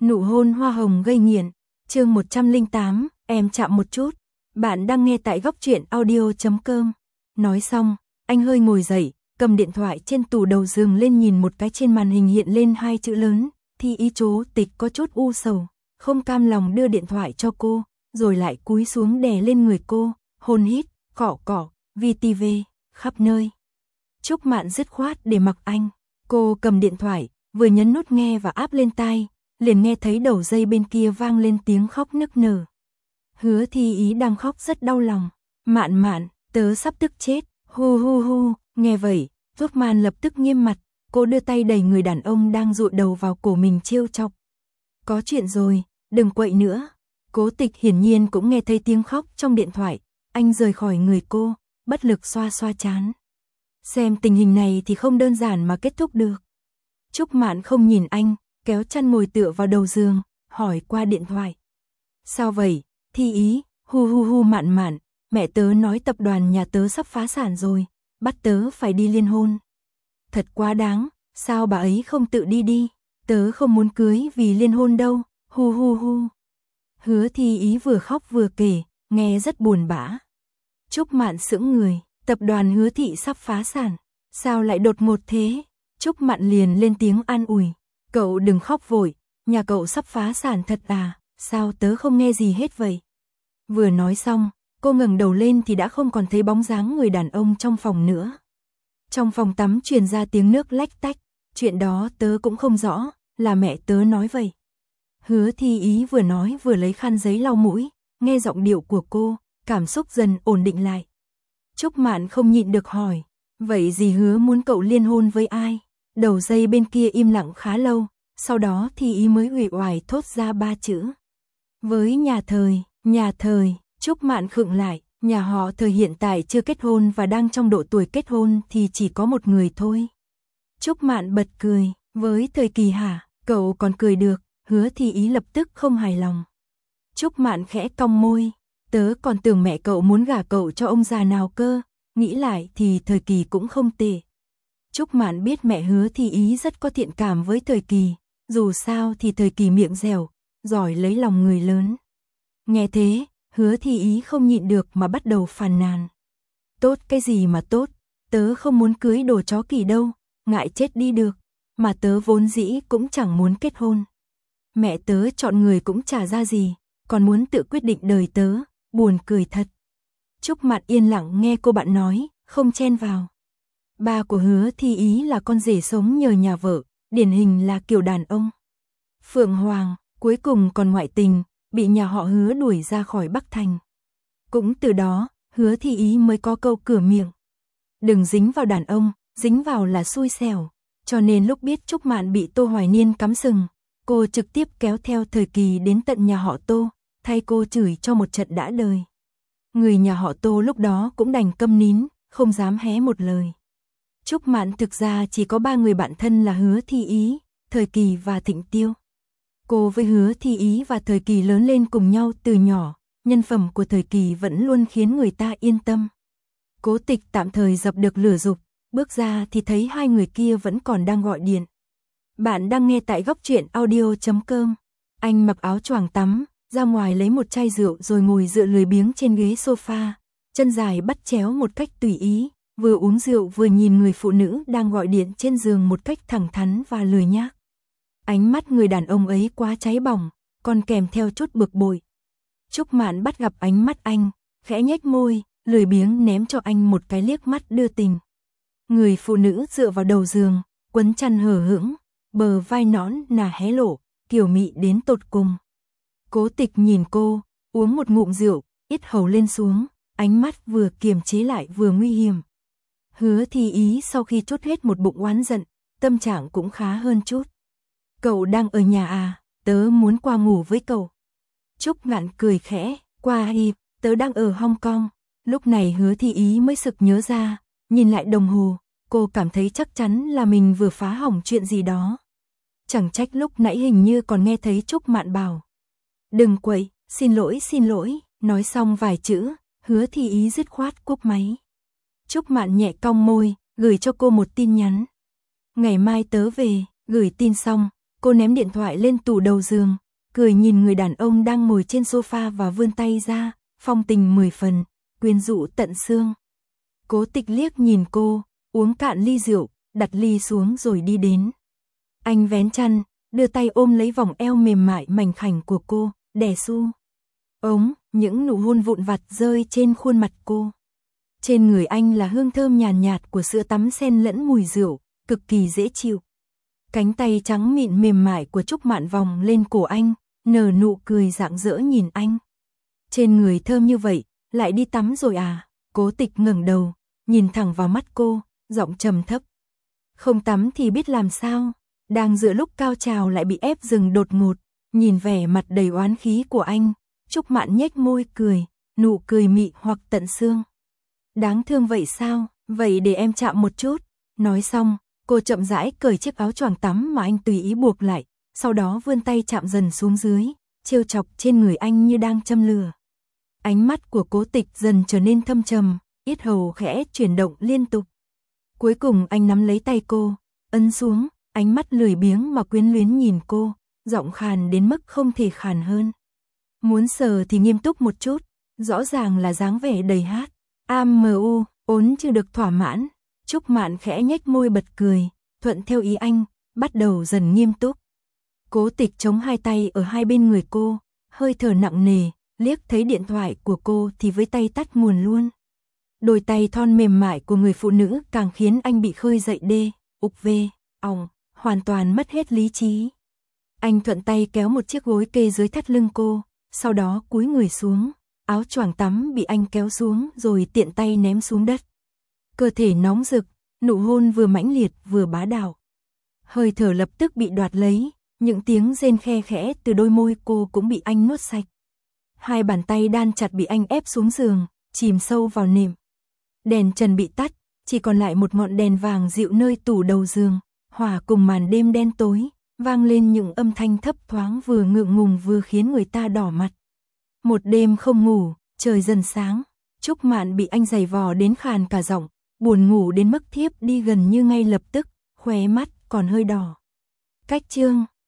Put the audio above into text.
Nụ hôn hoa hồng gây nghiện, chương 108, em chạm một chút. Bạn đang nghe tại góc truyện audio.com. Nói xong, anh hơi ngồi dậy, cầm điện thoại trên tủ đầu giường lên nhìn một cái trên màn hình hiện lên hai chữ lớn, Thi Ý. Trố Tịch có chút u sầu, không cam lòng đưa điện thoại cho cô, rồi lại cúi xuống đè lên người cô, hôn hít, cọ cọ, VTV, khắp nơi. Trúc Mạn dứt khoát để mặc anh, cô cầm điện thoại, vừa nhấn nút nghe và áp lên tai, liền nghe thấy đầu dây bên kia vang lên tiếng khóc nức nở. Hứa Thi Ý đang khóc rất đau lòng. Mạn Mạn, tớ sắp tức chết, hu hu hu. Nghe vậy, Trúc Mạn lập tức nghiêm mặt, cô đưa tay đẩy người đàn ông đang dụi đầu vào cổ mình trêu chọc. Có chuyện rồi, đừng quậy nữa. Cố Tịch hiển nhiên cũng nghe thấy tiếng khóc trong điện thoại, anh rời khỏi người cô, bất lực xoa xoa trán. Xem tình hình này thì không đơn giản mà kết thúc được. Trúc Mạn không nhìn anh, kéo chăn ngồi tựa vào đầu giường, hỏi qua điện thoại. Sao vậy, Thi Ý, hu hu hu. Mạn Mạn, mẹ tớ nói tập đoàn nhà tớ sắp phá sản rồi, bắt tớ phải đi liên hôn. Thật quá đáng, sao bà ấy không tự đi đi, tớ không muốn cưới vì liên hôn đâu, hu hu hu. Hứa Thi Ý vừa khóc vừa kể, nghe rất buồn bã. Trúc Mạn sững người, tập đoàn Hứa thị sắp phá sản, sao lại đột ngột thế? Trúc Mạn liền lên tiếng an ủi, cậu đừng khóc vội, nhà cậu sắp phá sản thật à, sao tớ không nghe gì hết vậy? Vừa nói xong, cô ngẩng đầu lên thì đã không còn thấy bóng dáng người đàn ông trong phòng nữa. Trong phòng tắm truyền ra tiếng nước lách tách, chuyện đó tớ cũng không rõ, là mẹ tớ nói vậy. Hứa Thi Ý vừa nói vừa lấy khăn giấy lau mũi, nghe giọng điệu của cô, cảm xúc dần ổn định lại. Trúc Mạn không nhịn được hỏi, vậy dì Hứa muốn cậu liên hôn với ai? Đầu dây bên kia im lặng khá lâu, sau đó Thi Ý mới uể oải thốt ra ba chữ. Với nhà Thời. Trúc Mạn khựng lại, nhà họ Thời hiện tại chưa kết hôn và đang trong độ tuổi kết hôn thì chỉ có một người thôi. Trúc Mạn bật cười, với Thời Kỳ hả, cậu còn cười được? Hứa Thi Ý lập tức không hài lòng. Trúc Mạn khẽ cong môi, tớ còn tưởng mẹ cậu muốn gả cậu cho ông già nào cơ, nghĩ lại thì Thời Kỳ cũng không tệ. Trúc Mạn biết mẹ Hứa Thi Ý rất có thiện cảm với Thời Kỳ, dù sao thì Thời Kỳ miệng dẻo, giỏi lấy lòng người lớn. Nghe thế, Hứa Thi Ý không nhịn được mà bắt đầu phàn nàn. Tốt cái gì mà tốt, tớ không muốn cưới đồ chó Kỳ đâu, ngại chết đi được, mà tớ vốn dĩ cũng chẳng muốn kết hôn. Mẹ tớ chọn người cũng chả ra gì, còn muốn tự quyết định đời tớ, buồn cười thật. Trúc Mạn yên lặng nghe cô bạn nói, không chen vào. Ba của Hứa Thi Ý là con rể sống nhờ nhà vợ, điển hình là kiểu đàn ông. Phượng Hoàng, cuối cùng còn ngoại tình, bị nhà họ Hứa đuổi ra khỏi Bắc Thành. Cũng từ đó, Hứa Thi Ý mới có câu cửa miệng. Đừng dính vào đàn ông, dính vào là xui xẻo. Cho nên lúc biết Trúc Mạn bị Tô Hoài Niên cắm sừng, cô trực tiếp kéo theo Thời Kỳ đến tận nhà họ Tô, thay cô chửi cho một trận đã đời. Người nhà họ Tô lúc đó cũng đành câm nín, không dám hé một lời. Trúc Mạn thực ra chỉ có 3 người bạn thân là Hứa Thi Ý, Thời Kỳ và Thịnh Tiêu. Cô với Hứa Thi Ý và Thời Kỳ lớn lên cùng nhau từ nhỏ, nhân phẩm của Thời Kỳ vẫn luôn khiến người ta yên tâm. Cố Tịch tạm thời dập được lửa dục, bước ra thì thấy hai người kia vẫn còn đang gọi điện. Bạn đang nghe tại góc truyện audio.com. Anh mặc áo choàng tắm, ra ngoài lấy một chai rượu rồi ngồi dựa lười biếng trên ghế sofa, chân dài bắt chéo một cách tùy ý, vừa uống rượu vừa nhìn người phụ nữ đang gọi điện trên giường một cách thẳng thắn và lười nhác. Ánh mắt người đàn ông ấy quá cháy bỏng, còn kèm theo chút bực bội. Trúc Mạn bắt gặp ánh mắt anh, khẽ nhếch môi, lười biếng ném cho anh một cái liếc mắt đưa tình. Người phụ nữ dựa vào đầu giường, quấn chăn hở hững, bờ vai nõn nà hé lộ, kiều mị đến tột cùng. Cố Tịch nhìn cô, uống một ngụm rượu, yết hầu lên xuống, ánh mắt vừa kiềm chế lại vừa nguy hiểm. Hứa Thi Ý sau khi trút hết một bụng oán giận, tâm trạng cũng khá hơn chút. Cậu đang ở nhà à, tớ muốn qua ngủ với cậu. Trúc Mạn cười khẽ, qua đi, tớ đang ở Hong Kong. Lúc này Hứa Thi Ý mới sực nhớ ra, nhìn lại đồng hồ, cô cảm thấy chắc chắn là mình vừa phá hỏng chuyện gì đó. Chẳng trách lúc nãy hình như còn nghe thấy Trúc Mạn bảo. Đừng quậy, xin lỗi, nói xong vài chữ, Hứa Thi Ý dứt khoát cúp máy. Trúc Mạn nhẹ cong môi, gửi cho cô một tin nhắn. Ngày mai tớ về, gửi tin xong, Cô ném điện thoại lên tủ đầu giường, cười nhìn người đàn ông đang ngồi trên sofa và vươn tay ra, phong tình 10 phần, quyến rũ tận xương. Cố Tịch liếc nhìn cô, uống cạn ly rượu, đặt ly xuống rồi đi đến. Anh vén chăn, đưa tay ôm lấy vòng eo mềm mại mảnh khảnh của cô, đè su. Những nụ hôn vụn vặt rơi trên khuôn mặt cô. Trên người anh là hương thơm nhàn nhạt của sữa tắm xen lẫn mùi rượu, cực kỳ dễ chịu. Cánh tay trắng mịn mềm mại của Trúc Mạn vòng lên cổ anh, nở nụ cười rạng rỡ nhìn anh. Trên người thơm như vậy, lại đi tắm rồi à? Cố Tịch ngẩng đầu, nhìn thẳng vào mắt cô, giọng trầm thấp. Không tắm thì biết làm sao? Đang giữa lúc cao trào lại bị ép dừng đột ngột, nhìn vẻ mặt đầy oán khí của anh, Trúc Mạn nhếch môi cười, nụ cười mị hoặc tận xương. Đáng thương vậy sao? Vậy để em chạm một chút. Nói xong, cô chậm rãi cởi chiếc áo choàng tắm mà anh tùy ý buộc lại, sau đó vươn tay chạm dần xuống dưới, trêu chọc trên người anh như đang châm lửa. Ánh mắt của Cố Tịch dần trở nên thâm trầm, yết hầu khẽ chuyển động liên tục. Cuối cùng anh nắm lấy tay cô, ấn xuống, ánh mắt lười biếng mà quyến luyến nhìn cô, giọng khàn đến mức không thể khàn hơn. Muốn sờ thì nghiêm túc một chút, rõ ràng là dáng vẻ đầy hát. Ốn chưa được thỏa mãn, Trúc Mạn khẽ nhếch môi bật cười, thuận theo ý anh, bắt đầu dần nghiêm túc. Cố Tịch chống hai tay ở hai bên người cô, hơi thở nặng nề, liếc thấy điện thoại của cô thì với tay tắt nguồn luôn. Đôi tay thon mềm mại của người phụ nữ càng khiến anh bị khơi dậy hoàn toàn mất hết lý trí. Anh thuận tay kéo một chiếc gối kê dưới thắt lưng cô, sau đó cúi người xuống, áo choàng tắm bị anh kéo xuống rồi tiện tay ném xuống đất. Cơ thể nóng rực, nụ hôn vừa mãnh liệt vừa bá đạo. Hơi thở lập tức bị đoạt lấy, những tiếng rên khe khẽ từ đôi môi cô cũng bị anh nuốt sạch. Hai bàn tay đan chặt bị anh ép xuống giường, chìm sâu vào nệm. Đèn trần bị tắt, chỉ còn lại một ngọn đèn vàng dịu nơi tủ đầu giường, hòa cùng màn đêm đen tối, vang lên những âm thanh thấp thoáng vừa ngượng ngùng vừa khiến người ta đỏ mặt. Một đêm không ngủ, trời dần sáng, Trúc Mạn bị anh giày vò đến khàn cả giọng, buồn ngủ đến mức thiếp đi gần như ngay lập tức, khóe mắt còn hơi đỏ. Cách chương